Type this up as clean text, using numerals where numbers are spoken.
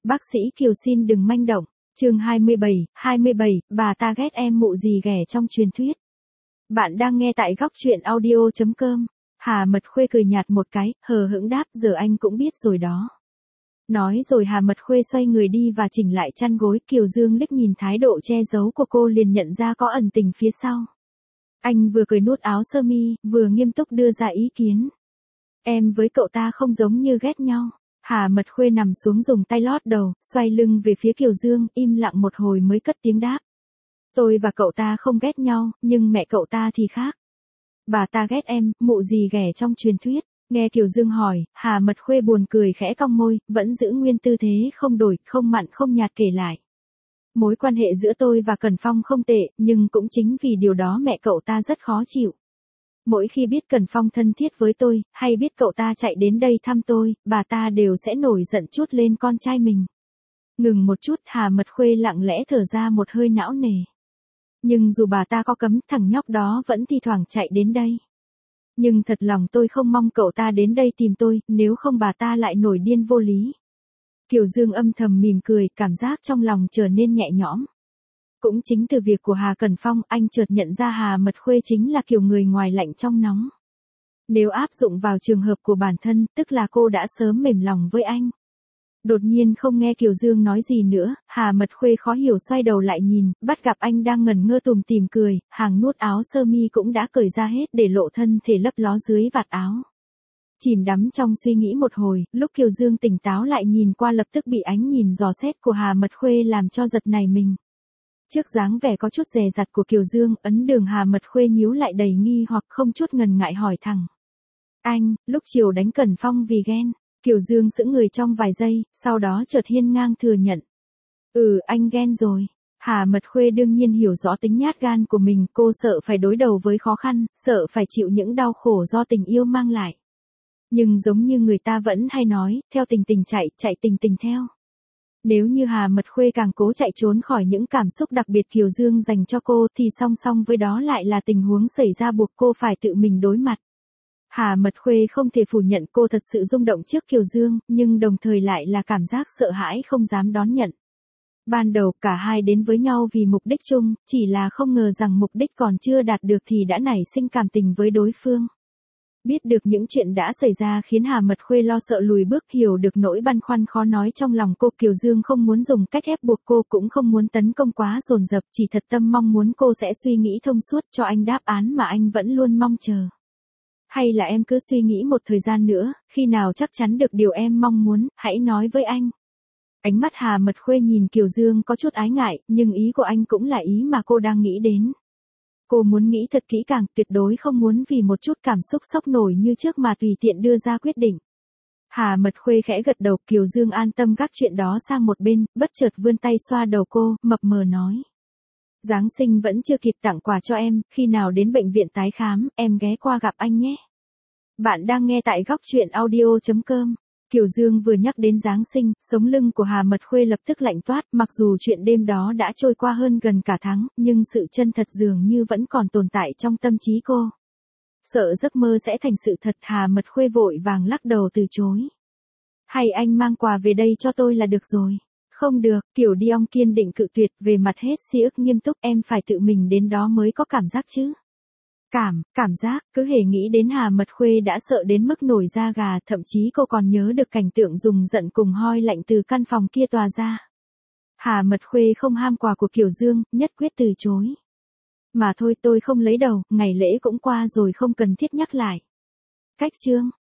Bác sĩ Kiều xin đừng manh động. Chương 27, bà ta ghét em mụ gì ghẻ trong truyền thuyết. Bạn đang nghe tại góc truyện audio.com. Hà Mật Khuê cười nhạt một cái, hờ hững đáp, giờ anh cũng biết rồi đó. Nói rồi Hà Mật Khuê xoay người đi và chỉnh lại chăn gối. Kiều Dương liếc nhìn thái độ che giấu của cô liền nhận ra có ẩn tình phía sau. Anh vừa cười nuốt áo sơ mi, vừa nghiêm túc đưa ra ý kiến. Em với cậu ta không giống như ghét nhau. Hà Mật Khuê nằm xuống dùng tay lót đầu, xoay lưng về phía Kiều Dương, im lặng một hồi mới cất tiếng đáp. Tôi và cậu ta không ghét nhau, nhưng mẹ cậu ta thì khác. Bà ta ghét em, mụ gì ghẻ trong truyền thuyết. Nghe Kiều Dương hỏi, Hà Mật Khuê buồn cười khẽ cong môi, vẫn giữ nguyên tư thế không đổi, không mặn không nhạt kể lại. Mối quan hệ giữa tôi và Cẩn Phong không tệ, nhưng cũng chính vì điều đó mẹ cậu ta rất khó chịu. Mỗi khi biết Cẩn Phong thân thiết với tôi, hay biết cậu ta chạy đến đây thăm tôi, bà ta đều sẽ nổi giận chút lên con trai mình. Ngừng một chút, Hà Mật Khuê lặng lẽ thở ra một hơi não nề. Nhưng dù bà ta có cấm, thằng nhóc đó vẫn thi thoảng chạy đến đây. Nhưng thật lòng tôi không mong cậu ta đến đây tìm tôi, nếu không bà ta lại nổi điên vô lý. Kiều Dương âm thầm mỉm cười, cảm giác trong lòng trở nên nhẹ nhõm. Cũng chính từ việc của Hà Cẩn Phong, anh chợt nhận ra Hà Mật Khuê chính là kiểu người ngoài lạnh trong nóng. Nếu áp dụng vào trường hợp của bản thân, tức là cô đã sớm mềm lòng với anh. Đột nhiên không nghe Kiều Dương nói gì nữa, Hà Mật Khuê khó hiểu xoay đầu lại nhìn, bắt gặp anh đang ngẩn ngơ tủm tỉm cười, hàng nút áo sơ mi cũng đã cởi ra hết để lộ thân thể lấp ló dưới vạt áo. Chìm đắm trong suy nghĩ một hồi, lúc Kiều Dương tỉnh táo lại nhìn qua lập tức bị ánh nhìn dò xét của Hà Mật Khuê làm cho giật nảy mình. Trước dáng vẻ có chút dè dặt của Kiều Dương, ấn đường Hà Mật Khuê nhíu lại đầy nghi hoặc không chút ngần ngại hỏi thẳng. Anh, lúc chiều đánh Cẩn Phong vì ghen. Kiều Dương sững người trong vài giây, sau đó chợt hiên ngang thừa nhận. Anh ghen rồi. Hà Mật Khuê đương nhiên hiểu rõ tính nhát gan của mình, cô sợ phải đối đầu với khó khăn, sợ phải chịu những đau khổ do tình yêu mang lại. Nhưng giống như người ta vẫn hay nói, theo tình tình chạy tình tình theo. Nếu như Hà Mật Khuê càng cố chạy trốn khỏi những cảm xúc đặc biệt Kiều Dương dành cho cô thì song song với đó lại là tình huống xảy ra buộc cô phải tự mình đối mặt. Hà Mật Khuê không thể phủ nhận cô thật sự rung động trước Kiều Dương, nhưng đồng thời lại là cảm giác sợ hãi không dám đón nhận. Ban đầu cả hai đến với nhau vì mục đích chung, chỉ là không ngờ rằng mục đích còn chưa đạt được thì đã nảy sinh cảm tình với đối phương. Biết được những chuyện đã xảy ra khiến Hà Mật Khuê lo sợ lùi bước, hiểu được nỗi băn khoăn khó nói trong lòng cô. Kiều Dương không muốn dùng cách ép buộc cô, cũng không muốn tấn công quá dồn dập, chỉ thật tâm mong muốn cô sẽ suy nghĩ thông suốt cho anh đáp án mà anh vẫn luôn mong chờ. Hay là em cứ suy nghĩ một thời gian nữa, khi nào chắc chắn được điều em mong muốn, hãy nói với anh. Ánh mắt Hà Mật Khuê nhìn Kiều Dương có chút ái ngại, nhưng ý của anh cũng là ý mà cô đang nghĩ đến. Cô muốn nghĩ thật kỹ càng, tuyệt đối không muốn vì một chút cảm xúc sốc nổi như trước mà tùy tiện đưa ra quyết định. Hà Mật Khuê khẽ gật đầu, Kiều Dương an tâm gác chuyện đó sang một bên, bất chợt vươn tay xoa đầu cô, mập mờ nói. Giáng sinh vẫn chưa kịp tặng quà cho em, khi nào đến bệnh viện tái khám, em ghé qua gặp anh nhé. Bạn đang nghe tại góc truyện audio.com. Kiều Dương vừa nhắc đến Giáng sinh, sống lưng của Hà Mật Khuê lập tức lạnh toát, mặc dù chuyện đêm đó đã trôi qua hơn gần cả tháng, nhưng sự chân thật dường như vẫn còn tồn tại trong tâm trí cô. Sợ giấc mơ sẽ thành sự thật, Hà Mật Khuê vội vàng lắc đầu từ chối. Hay anh mang quà về đây cho tôi là được rồi. Không được, Kiều Diong kiên định cự tuyệt, về mặt hết si ức nghiêm túc, em phải tự mình đến đó mới có cảm giác chứ. Cảm giác, cứ hề nghĩ đến Hà Mật Khuê đã sợ đến mức nổi da gà, thậm chí cô còn nhớ được cảnh tượng dùng giận cùng hoi lạnh từ căn phòng kia tỏa ra. Hà Mật Khuê không ham quà của Kiều Dương, nhất quyết từ chối. Mà thôi tôi không lấy đâu, ngày lễ cũng qua rồi không cần thiết nhắc lại. Cách chương.